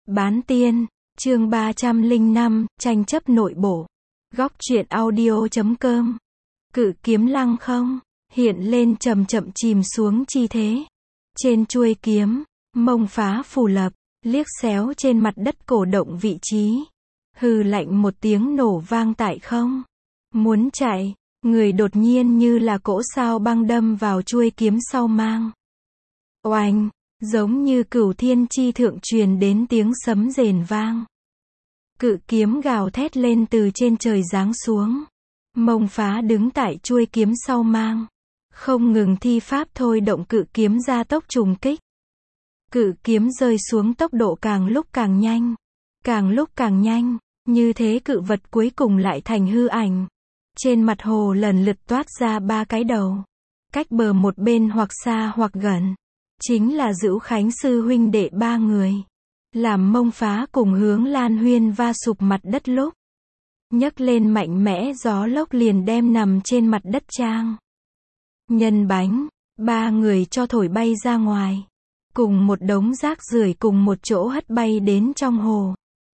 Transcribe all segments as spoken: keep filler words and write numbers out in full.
Bán tiên, chương ba trăm lẻ năm, tranh chấp nội bộ. Góc truyện audio chấm com. Cự kiếm lăng không, hiện lên chậm chậm chìm xuống chi thế. Trên chuôi kiếm, mông phá phù lập, liếc xéo trên mặt đất cổ động vị trí. Hừ lạnh một tiếng nổ vang tại không. Muốn chạy, người đột nhiên như là cỗ sao băng đâm vào chuôi kiếm sau mang. Oanh! Giống như cửu thiên chi thượng truyền đến tiếng sấm rền vang. Cự kiếm gào thét lên từ trên trời giáng xuống. Mông phá đứng tại chuôi kiếm sau mang. Không ngừng thi pháp thôi động cự kiếm ra tốc trùng kích. Cự kiếm rơi xuống tốc độ càng lúc càng nhanh. Càng lúc càng nhanh, như thế cự vật cuối cùng lại thành hư ảnh. Trên mặt hồ lần lượt toát ra ba cái đầu. Cách bờ một bên hoặc xa hoặc gần. Chính là Dữu Khánh sư huynh đệ ba người. Làm mông phá cùng Hướng Lan Huyên va sụp mặt đất lúc. Nhấc lên mạnh mẽ gió lốc liền đem nằm trên mặt đất trang. Nhân bánh, ba người cho thổi bay ra ngoài. Cùng một đống rác rưởi cùng một chỗ hất bay đến trong hồ.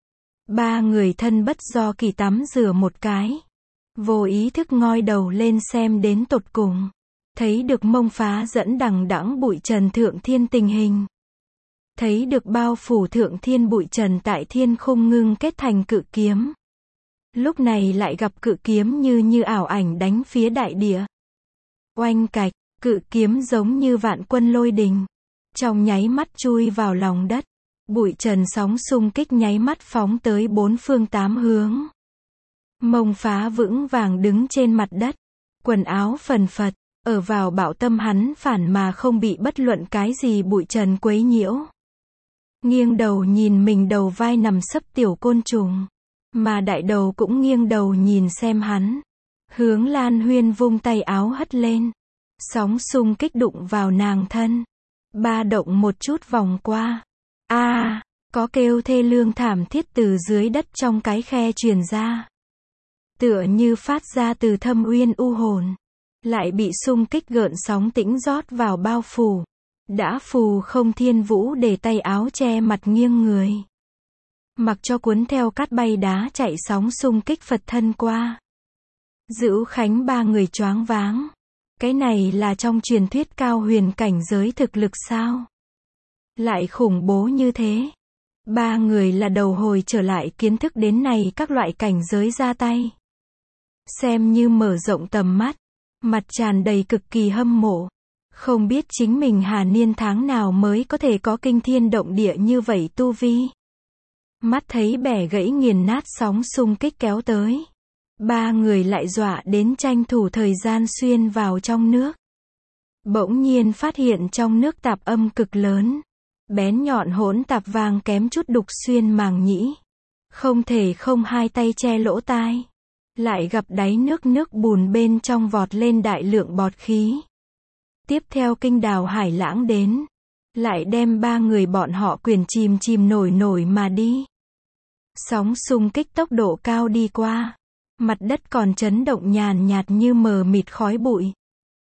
Ba người thân bất do kỳ tắm rửa một cái. Vô ý thức ngoi đầu lên xem đến tột cùng. Thấy được mông phá dẫn đằng đẵng bụi trần thượng thiên tình hình. Thấy được bao phủ thượng thiên bụi trần tại thiên khung ngưng kết thành cự kiếm. Lúc này lại gặp cự kiếm như như ảo ảnh đánh phía đại địa. Oanh cạch, cự kiếm giống như vạn quân lôi đình. Trong nháy mắt chui vào lòng đất. Bụi trần sóng xung kích nháy mắt phóng tới bốn phương tám hướng. Mông phá vững vàng đứng trên mặt đất. Quần áo phần phật. Ở vào bạo tâm hắn phản mà không bị bất luận cái gì bụi trần quấy nhiễu. Nghiêng đầu nhìn mình đầu vai nằm sấp tiểu côn trùng. Mà đại đầu cũng nghiêng đầu nhìn xem hắn. Hướng Lan Huyên vung tay áo hất lên. Sóng xung kích đụng vào nàng thân. Ba động một chút vòng qua. A, à, có kêu thê lương thảm thiết từ dưới đất trong cái khe truyền ra. Tựa như phát ra từ thâm uyên u hồn. Lại bị xung kích gợn sóng tĩnh rót vào bao phủ. Đã phù không thiên vũ để tay áo che mặt nghiêng người. Mặc cho cuốn theo cát bay đá chạy sóng xung kích Phật thân qua. Dữu Khánh ba người choáng váng. Cái này là trong truyền thuyết cao huyền cảnh giới thực lực sao? Lại khủng bố như thế. Ba người là đầu hồi trở lại kiến thức đến này các loại cảnh giới ra tay. Xem như mở rộng tầm mắt. Mặt tràn đầy cực kỳ hâm mộ. Không biết chính mình hà niên tháng nào mới có thể có kinh thiên động địa như vậy tu vi. Mắt thấy bẻ gãy nghiền nát sóng xung kích kéo tới. Ba người lại dọa đến tranh thủ thời gian xuyên vào trong nước. Bỗng nhiên phát hiện trong nước tạp âm cực lớn. Bén nhọn hỗn tạp vàng kém chút đục xuyên màng nhĩ. Không thể không hai tay che lỗ tai. Lại gặp đáy nước nước bùn bên trong vọt lên đại lượng bọt khí. Tiếp theo kinh đào hải lãng đến. Lại đem ba người bọn họ quyền chìm chìm nổi nổi mà đi. Sóng xung kích tốc độ cao đi qua. Mặt đất còn chấn động nhàn nhạt như mờ mịt khói bụi.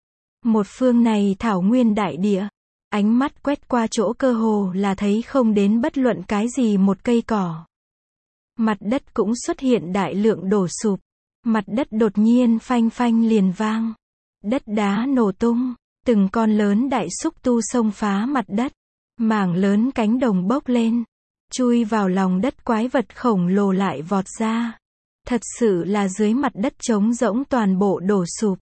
Một phương này thảo nguyên đại địa. Ánh mắt quét qua chỗ cơ hồ là thấy không đến bất luận cái gì một cây cỏ. Mặt đất cũng xuất hiện đại lượng đổ sụp. Mặt đất đột nhiên phanh phanh liền vang. Đất đá nổ tung. Từng con lớn đại xúc tu xông phá mặt đất. Mảng lớn cánh đồng bốc lên. Chui vào lòng đất quái vật khổng lồ lại vọt ra. Thật sự là dưới mặt đất trống rỗng toàn bộ đổ sụp.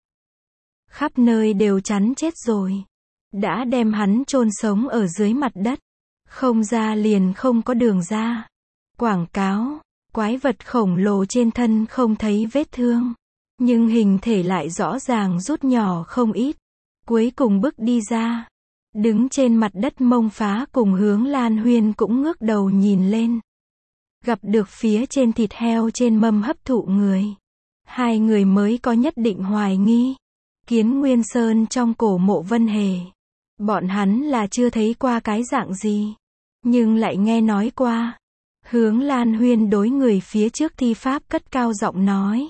Khắp nơi đều chắn chết rồi. Đã đem hắn chôn sống ở dưới mặt đất. Không ra liền không có đường ra. Quảng cáo. Quái vật khổng lồ trên thân không thấy vết thương. Nhưng hình thể lại rõ ràng rút nhỏ không ít. Cuối cùng bước đi ra. Đứng trên mặt đất mông phá cùng Hướng Lan Huyên cũng ngước đầu nhìn lên. Gặp được phía trên thịt heo trên mâm hấp thụ người. Hai người mới có nhất định hoài nghi. Kiến Nguyên Sơn trong cổ mộ Vân Hề. Bọn hắn là chưa thấy qua cái dạng gì. Nhưng lại nghe nói qua. Hướng Lan Huyên đối người phía trước thi pháp cất cao giọng nói.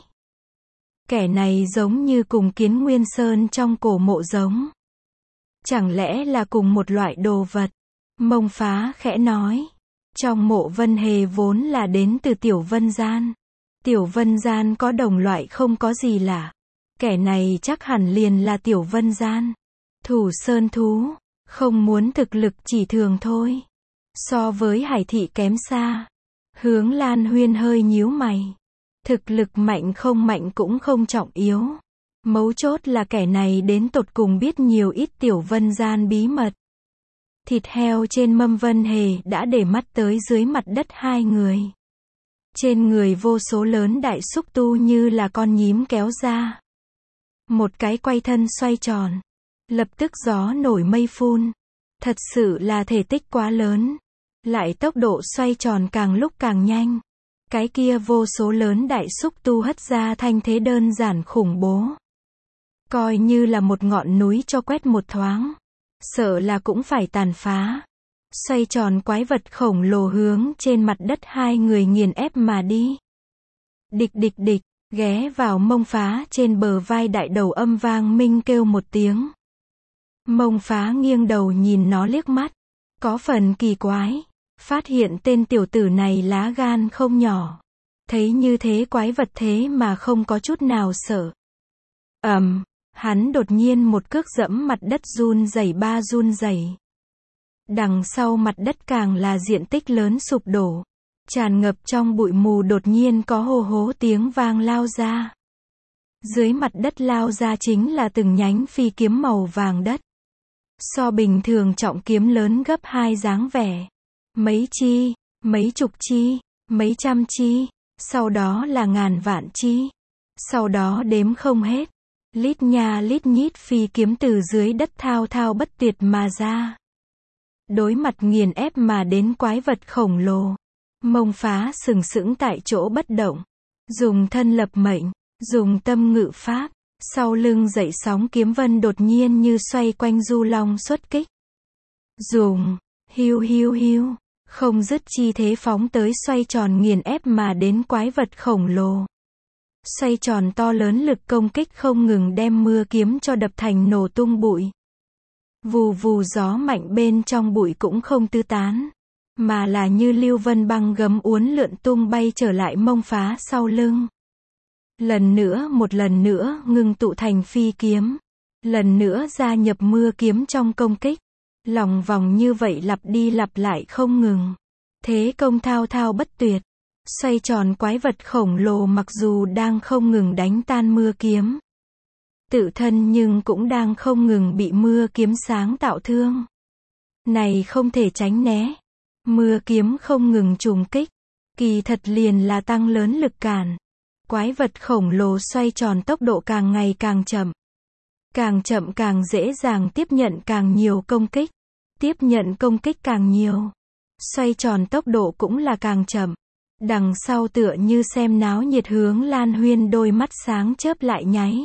Kẻ này giống như cùng Kiến Nguyên Sơn trong cổ mộ giống. Chẳng lẽ là cùng một loại đồ vật? Mông phá khẽ nói. Trong mộ Vân Hề vốn là đến từ Tiểu Vân Gian. Tiểu Vân Gian có đồng loại không có gì lạ. Kẻ này chắc hẳn liền là Tiểu Vân Gian. Thủ sơn thú, không muốn thực lực chỉ thường thôi. So với Hải Thị kém xa. Hướng Lan Huyên hơi nhíu mày. Thực lực mạnh không mạnh cũng không trọng yếu. Mấu chốt là kẻ này đến tột cùng biết nhiều ít Tiểu Vân Gian bí mật. Thịt heo trên mâm Vân Hề đã để mắt tới dưới mặt đất hai người. Trên người vô số lớn đại xúc tu như là con nhím kéo ra. Một cái quay thân xoay tròn. Lập tức gió nổi mây phun. Thật sự là thể tích quá lớn. Lại tốc độ xoay tròn càng lúc càng nhanh. Cái kia vô số lớn đại xúc tu hất ra thanh thế đơn giản khủng bố. Coi như là một ngọn núi cho quét một thoáng. Sợ là cũng phải tàn phá. Xoay tròn quái vật khổng lồ hướng trên mặt đất hai người nghiền ép mà đi. Địch địch địch, ghé vào mông phá trên bờ vai đại đầu âm vang minh kêu một tiếng. Mông phá nghiêng đầu nhìn nó liếc mắt. Có phần kỳ quái. Phát hiện tên tiểu tử này lá gan không nhỏ. Thấy như thế quái vật thế mà không có chút nào sợ. Ầm, um, hắn đột nhiên một cước dẫm mặt đất run rẩy ba run rẩy. Đằng sau mặt đất càng là diện tích lớn sụp đổ. Tràn ngập trong bụi mù đột nhiên có hô hố tiếng vang lao ra. Dưới mặt đất lao ra chính là từng nhánh phi kiếm màu vàng đất. So bình thường trọng kiếm lớn gấp hai dáng vẻ. Mấy chi, mấy chục chi, mấy trăm chi, sau đó là ngàn vạn chi. Sau đó đếm không hết. Lít nha lít nhít phi kiếm từ dưới đất thao thao bất tuyệt mà ra. Đối mặt nghiền ép mà đến quái vật khổng lồ. Mông phá sừng sững tại chỗ bất động. Dùng thân lập mệnh, dùng tâm ngự pháp. Sau lưng dậy sóng kiếm vân đột nhiên như xoay quanh du long xuất kích. Dùng, hiu hiu hiu, không dứt chi thế phóng tới xoay tròn nghiền ép mà đến quái vật khổng lồ. Xoay tròn to lớn lực công kích không ngừng đem mưa kiếm cho đập thành nổ tung bụi. Vù vù gió mạnh bên trong bụi cũng không tứ tán. Mà là như lưu vân băng gấm uốn lượn tung bay trở lại mông phá sau lưng. Lần nữa một lần nữa ngưng tụ thành phi kiếm. Lần nữa gia nhập mưa kiếm trong công kích. Lòng vòng như vậy lặp đi lặp lại không ngừng. Thế công thao thao bất tuyệt. Xoay tròn quái vật khổng lồ mặc dù đang không ngừng đánh tan mưa kiếm. Tự thân nhưng cũng đang không ngừng bị mưa kiếm sáng tạo thương. Này không thể tránh né. Mưa kiếm không ngừng trùng kích. Kỳ thật liền là tăng lớn lực cản. Quái vật khổng lồ xoay tròn tốc độ càng ngày càng chậm. Càng chậm càng dễ dàng tiếp nhận càng nhiều công kích. Tiếp nhận công kích càng nhiều. Xoay tròn tốc độ cũng là càng chậm. Đằng sau tựa như xem náo nhiệt Hướng Lan Huyên đôi mắt sáng chớp lại nháy.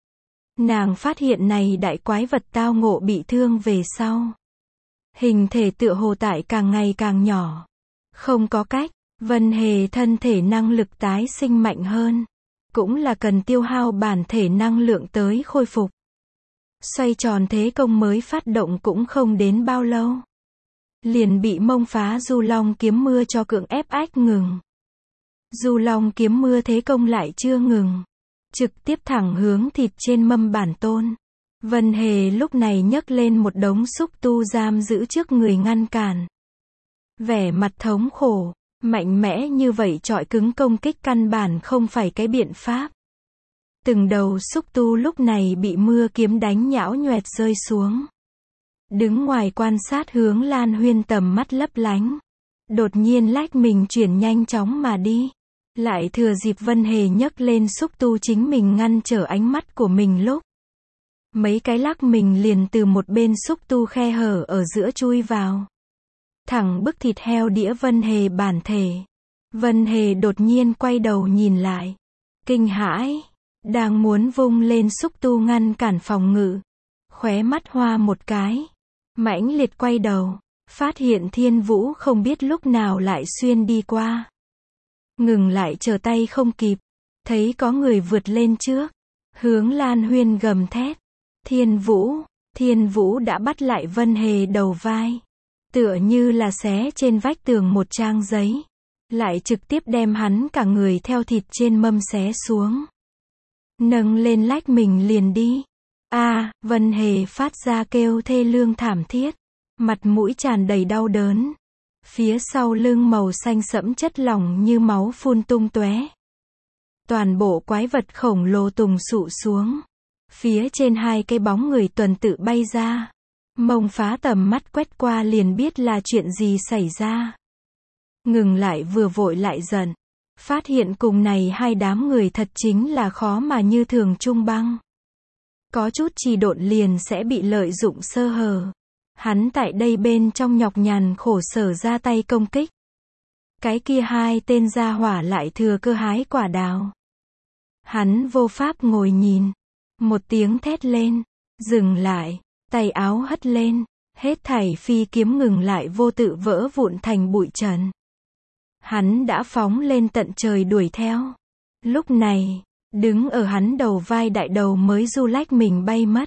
Nàng phát hiện này đại quái vật tao ngộ bị thương về sau. Hình thể tựa hồ tại càng ngày càng nhỏ. Không có cách, Vân Hề thân thể năng lực tái sinh mạnh hơn. Cũng là cần tiêu hao bản thể năng lượng tới khôi phục. Xoay tròn thế công mới phát động cũng không đến bao lâu. Liền bị mông phá du long kiếm mưa cho cưỡng ép ách ngừng. Du long kiếm mưa thế công lại chưa ngừng. Trực tiếp thẳng hướng thịt trên mâm bản tôn. Vân Hề lúc này nhấc lên một đống xúc tu giam giữ trước người ngăn cản. Vẻ mặt thống khổ, mạnh mẽ như vậy trọi cứng công kích căn bản không phải cái biện pháp. Từng đầu xúc tu lúc này bị mưa kiếm đánh nhão nhoẹt rơi xuống. Đứng ngoài quan sát Hướng Lan Huyên tầm mắt lấp lánh. Đột nhiên lách mình chuyển nhanh chóng mà đi. Lại thừa dịp Vân Hề nhấc lên xúc tu chính mình ngăn trở ánh mắt của mình lúc. Mấy cái lắc mình liền từ một bên xúc tu khe hở ở giữa chui vào. Thẳng bức thịt heo đĩa Vân Hề bản thể. Vân Hề đột nhiên quay đầu nhìn lại. Kinh hãi. Đang muốn vung lên xúc tu ngăn cản phòng ngự. Khóe mắt hoa một cái. Mãnh liệt quay đầu. Phát hiện Thiên Vũ không biết lúc nào lại xuyên đi qua. Ngừng lại chờ tay không kịp. Thấy có người vượt lên trước. Hướng Lan Huyên gầm thét. Thiên Vũ. Thiên Vũ đã bắt lại Vân Hề đầu vai. tựa như là xé trên vách tường một trang giấy, lại trực tiếp đem hắn cả người theo thịt trên mâm xé xuống. Nâng lên lách mình liền đi. A, Vân Hề phát ra kêu thê lương thảm thiết, mặt mũi tràn đầy đau đớn. Phía sau lưng màu xanh sẫm chất lỏng như máu phun tung tóe. Toàn bộ quái vật khổng lồ tùng sụ xuống. Phía trên hai cái bóng người tuần tự bay ra. Mông phá tầm mắt quét qua liền biết là chuyện gì xảy ra. Ngừng lại vừa vội lại giận. Phát hiện cùng này hai đám người thật chính là khó mà như thường trung băng. Có chút trì độn liền sẽ bị lợi dụng sơ hở. Hắn tại đây bên trong nhọc nhằn khổ sở ra tay công kích. Cái kia hai tên gia hỏa lại thừa cơ hái quả đào. Hắn vô pháp ngồi nhìn. Một tiếng thét lên. Dừng lại. Tay áo hất lên. Hết thảy phi kiếm ngừng lại vô tự vỡ vụn thành bụi trần. Hắn đã phóng lên tận trời đuổi theo. Lúc này, đứng ở hắn đầu vai đại đầu mới du lách mình bay mất.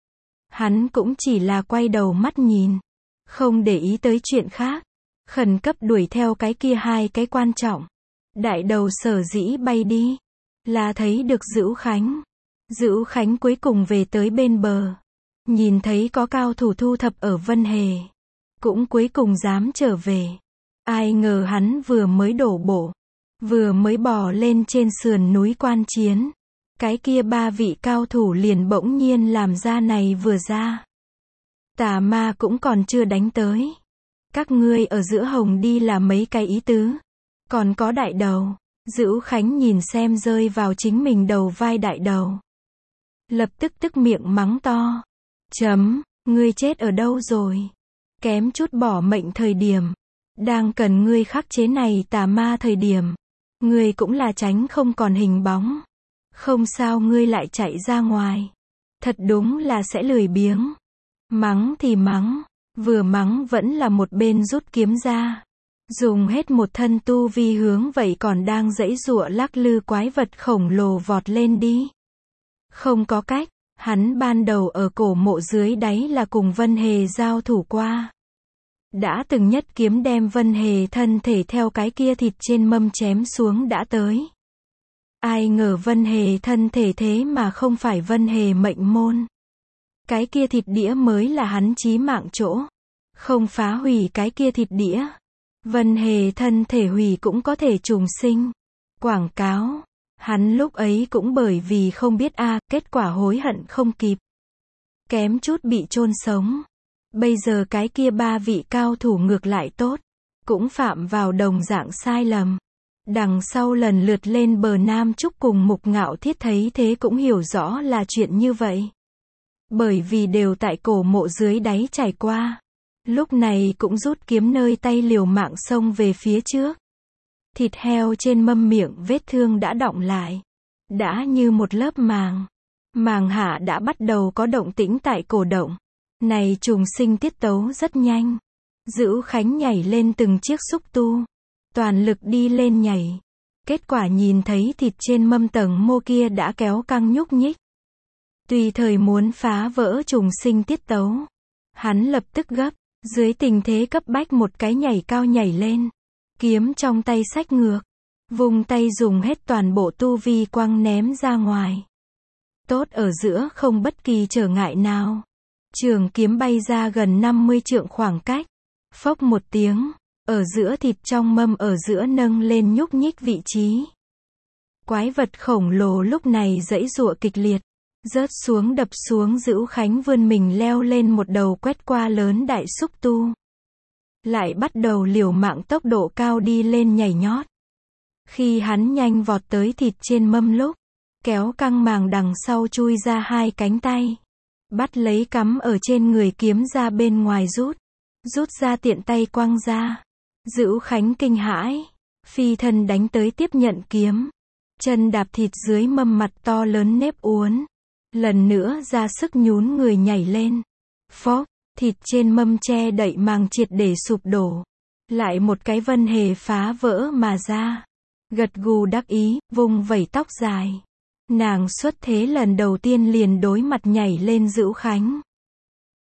Hắn cũng chỉ là quay đầu mắt nhìn. Không để ý tới chuyện khác. Khẩn cấp đuổi theo cái kia hai cái quan trọng. Đại đầu sở dĩ bay đi. Là thấy được Dữu Khánh. Dữu Khánh cuối cùng về tới bên bờ. Nhìn thấy có cao thủ thu thập ở Vân Hề. Cũng cuối cùng dám trở về. Ai ngờ hắn vừa mới đổ bộ. Vừa mới bò lên trên sườn núi quan chiến. Cái kia ba vị cao thủ liền bỗng nhiên làm ra này vừa ra. Tà ma cũng còn chưa đánh tới. Các ngươi ở giữa hồng đi là mấy cái ý tứ. Còn có đại đầu. Dữu Khánh nhìn xem rơi vào chính mình đầu vai đại đầu. Lập tức tức miệng mắng to. Chấm, ngươi chết ở đâu rồi? Kém chút bỏ mệnh thời điểm. Đang cần ngươi khắc chế này tà ma thời điểm. Ngươi cũng là tránh không còn hình bóng. Không sao ngươi lại chạy ra ngoài. Thật đúng là sẽ lười biếng. Mắng thì mắng. Vừa mắng vẫn là một bên rút kiếm ra. Dùng hết một thân tu vi hướng vậy còn đang giãy giụa lắc lư quái vật khổng lồ vọt lên đi. Không có cách. Hắn ban đầu ở cổ mộ dưới đáy là cùng Vân Hề giao thủ qua. Đã từng nhất kiếm đem Vân Hề thân thể theo cái kia thịt trên mâm chém xuống đã tới. Ai ngờ Vân Hề thân thể thế mà không phải Vân Hề mệnh môn. Cái kia thịt đĩa mới là hắn chí mạng chỗ. Không phá hủy cái kia thịt đĩa. Vân Hề thân thể hủy cũng có thể trùng sinh. Quảng cáo. Hắn lúc ấy cũng bởi vì không biết a, à, kết quả hối hận không kịp. Kém chút bị chôn sống. Bây giờ cái kia ba vị cao thủ ngược lại tốt. Cũng phạm vào đồng dạng sai lầm. Đằng sau lần lượt lên bờ Nam Trúc cùng Mục Ngạo Thiết thấy thế cũng hiểu rõ là chuyện như vậy. Bởi vì đều tại cổ mộ dưới đáy trải qua. Lúc này cũng rút kiếm nơi tay liều mạng xông về phía trước. Thịt heo trên mâm miệng vết thương đã đọng lại. Đã như một lớp màng. Màng hạ đã bắt đầu có động tĩnh tại cổ động. Này trùng sinh tiết tấu rất nhanh. Dữu Khánh nhảy lên từng chiếc xúc tu. Toàn lực đi lên nhảy. Kết quả nhìn thấy thịt trên mâm tầng mô kia đã kéo căng nhúc nhích. Tùy thời muốn phá vỡ trùng sinh tiết tấu. Hắn lập tức gấp. Dưới tình thế cấp bách một cái nhảy cao nhảy lên. Kiếm trong tay xách ngược. Vùng tay dùng hết toàn bộ tu vi quăng ném ra ngoài. Tốt ở giữa không bất kỳ trở ngại nào. Trường kiếm bay ra gần năm mươi trượng khoảng cách. Phốc một tiếng. Ở giữa thịt trong mâm ở giữa nâng lên nhúc nhích vị trí. Quái vật khổng lồ lúc này giãy giụa kịch liệt. Rớt xuống đập xuống Dữu Khánh vươn mình leo lên một đầu quét qua lớn đại xúc tu. Lại bắt đầu liều mạng tốc độ cao đi lên nhảy nhót. Khi hắn nhanh vọt tới thịt trên mâm lúc. Kéo căng màng đằng sau chui ra hai cánh tay. Bắt lấy cắm ở trên người kiếm ra bên ngoài rút. Rút ra tiện tay quăng ra. Dữu Khánh kinh hãi. Phi thân đánh tới tiếp nhận kiếm. Chân đạp thịt dưới mâm mặt to lớn nếp uốn. Lần nữa ra sức nhún người nhảy lên. Phốc, thịt trên mâm che đậy màng triệt để sụp đổ. Lại một cái Vân Hề phá vỡ mà ra. Gật gù đắc ý, vùng vẩy tóc dài. Nàng xuất thế lần đầu tiên liền đối mặt nhảy lên Dữu Khánh.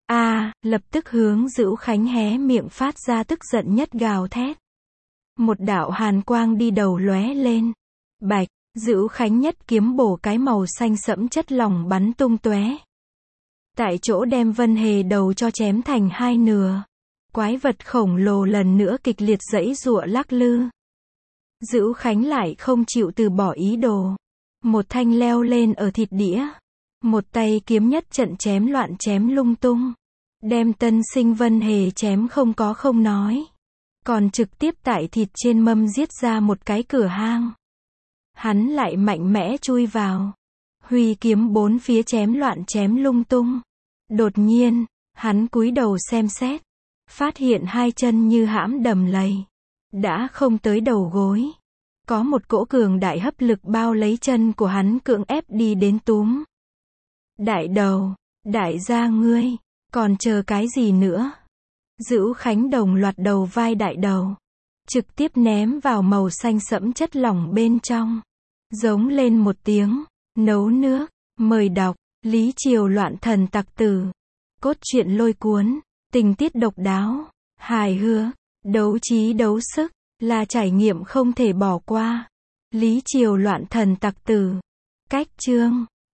A, lập tức hướng Dữu Khánh hé miệng phát ra tức giận nhất gào thét. Một đạo hàn quang đi đầu lóe lên. Bạch, Dữu Khánh nhất kiếm bổ cái màu xanh sẫm chất lỏng bắn tung tóe. Tại chỗ đem Vân Hề đầu cho chém thành hai nửa. Quái vật khổng lồ lần nữa kịch liệt giãy giụa lắc lư. Dữu Khánh lại không chịu từ bỏ ý đồ. Một thanh leo lên ở thịt đĩa. Một tay kiếm nhất trận chém loạn chém lung tung. Đem tân sinh Vân Hề chém không có không nói. Còn trực tiếp tại thịt trên mâm giết ra một cái cửa hang. Hắn lại mạnh mẽ chui vào. Huy kiếm bốn phía chém loạn chém lung tung. Đột nhiên, hắn cúi đầu xem xét. Phát hiện hai chân như hãm đầm lầy. Đã không tới đầu gối. Có một cỗ cường đại hấp lực bao lấy chân của hắn cưỡng ép đi đến túm. Đại đầu, đại gia ngươi, còn chờ cái gì nữa? Dữu Khánh đồng loạt đầu vai đại đầu. Trực tiếp ném vào màu xanh sẫm chất lỏng bên trong. Giống lên một tiếng, nấu nước, mời đọc, Lý Triều loạn thần tặc tử. Cốt truyện lôi cuốn, tình tiết độc đáo, hài hước, đấu trí đấu sức, là trải nghiệm không thể bỏ qua. Lý Triều loạn thần tặc tử. Cách chương